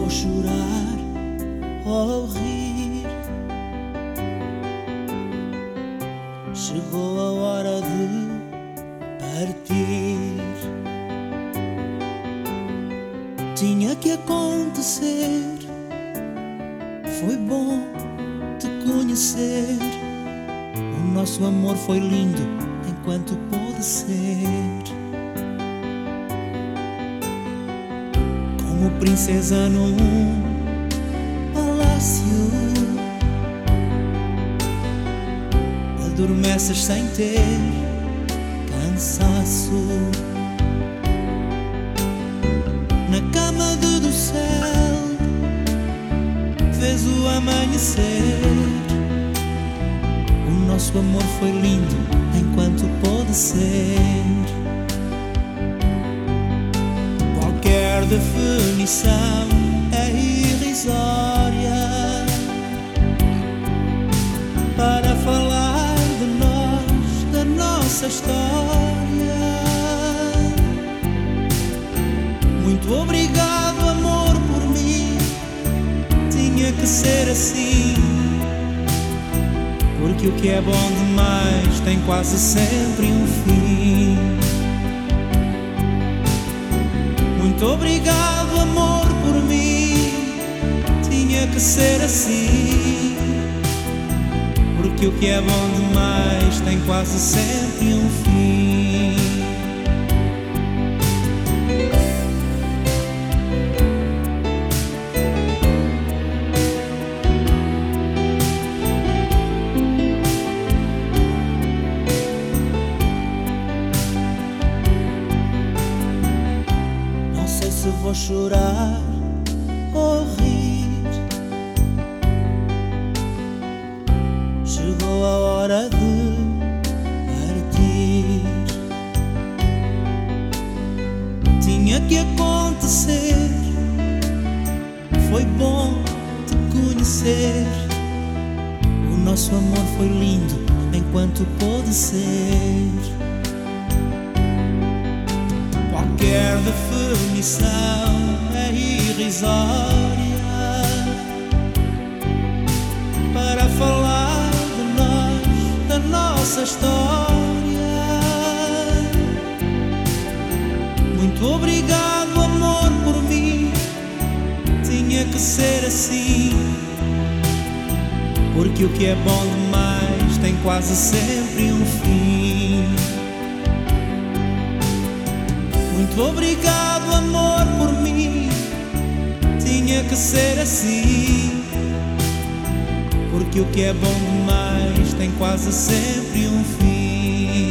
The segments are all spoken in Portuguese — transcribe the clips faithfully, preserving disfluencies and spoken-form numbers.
vou chorar ou rir. Chegou a hora de partir. Tinha que acontecer. Foi bom te conhecer. O nosso amor foi lindo enquanto pôde ser. Como princesa num palácio, adormeces sem ter cansaço. Na cama de do céu vês o amanhecer. O nosso amor foi lindo enquanto pôde ser. Qualquer definição é irrisória para falar de nós, da nossa história. Muito obrigado, amor, por mim. Tinha que ser assim, porque o que é bom demais tem quase sempre um fim. Muito obrigado, amor, por mim. Tinha que ser assim, porque o que é bom demais tem quase sempre um fim. Se vou chorar ou rir. Chegou a hora de partir. Tinha que acontecer. Foi bom te conhecer. O nosso amor foi lindo enquanto pôde ser. Qualquer definição é irrisória para falar de nós, da nossa história. Muito obrigado, amor, por mim. Tinha que ser assim, porque o que é bom demais tem quase sempre um fim. Muito obrigado, amor, por mim. Tinha que ser assim, porque o que é bom demais tem quase sempre um fim.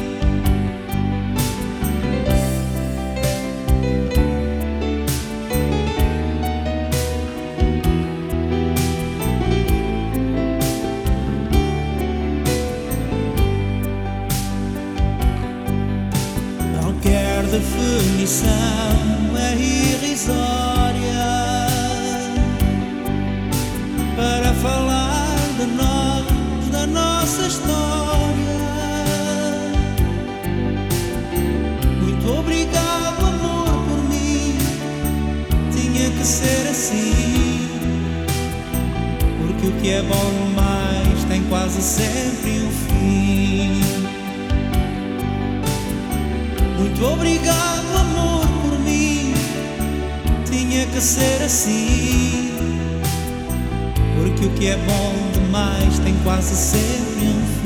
Qualquer definição é irrisória para falar de nós, da nossa história. Muito obrigado, amor, por mim. Tinha que ser assim, porque o que é bom demais tem quase sempre um fim. Muito obrigado, amor, por mim. Tinha que ser assim, porque o que é bom demais tem quase sempre um fim.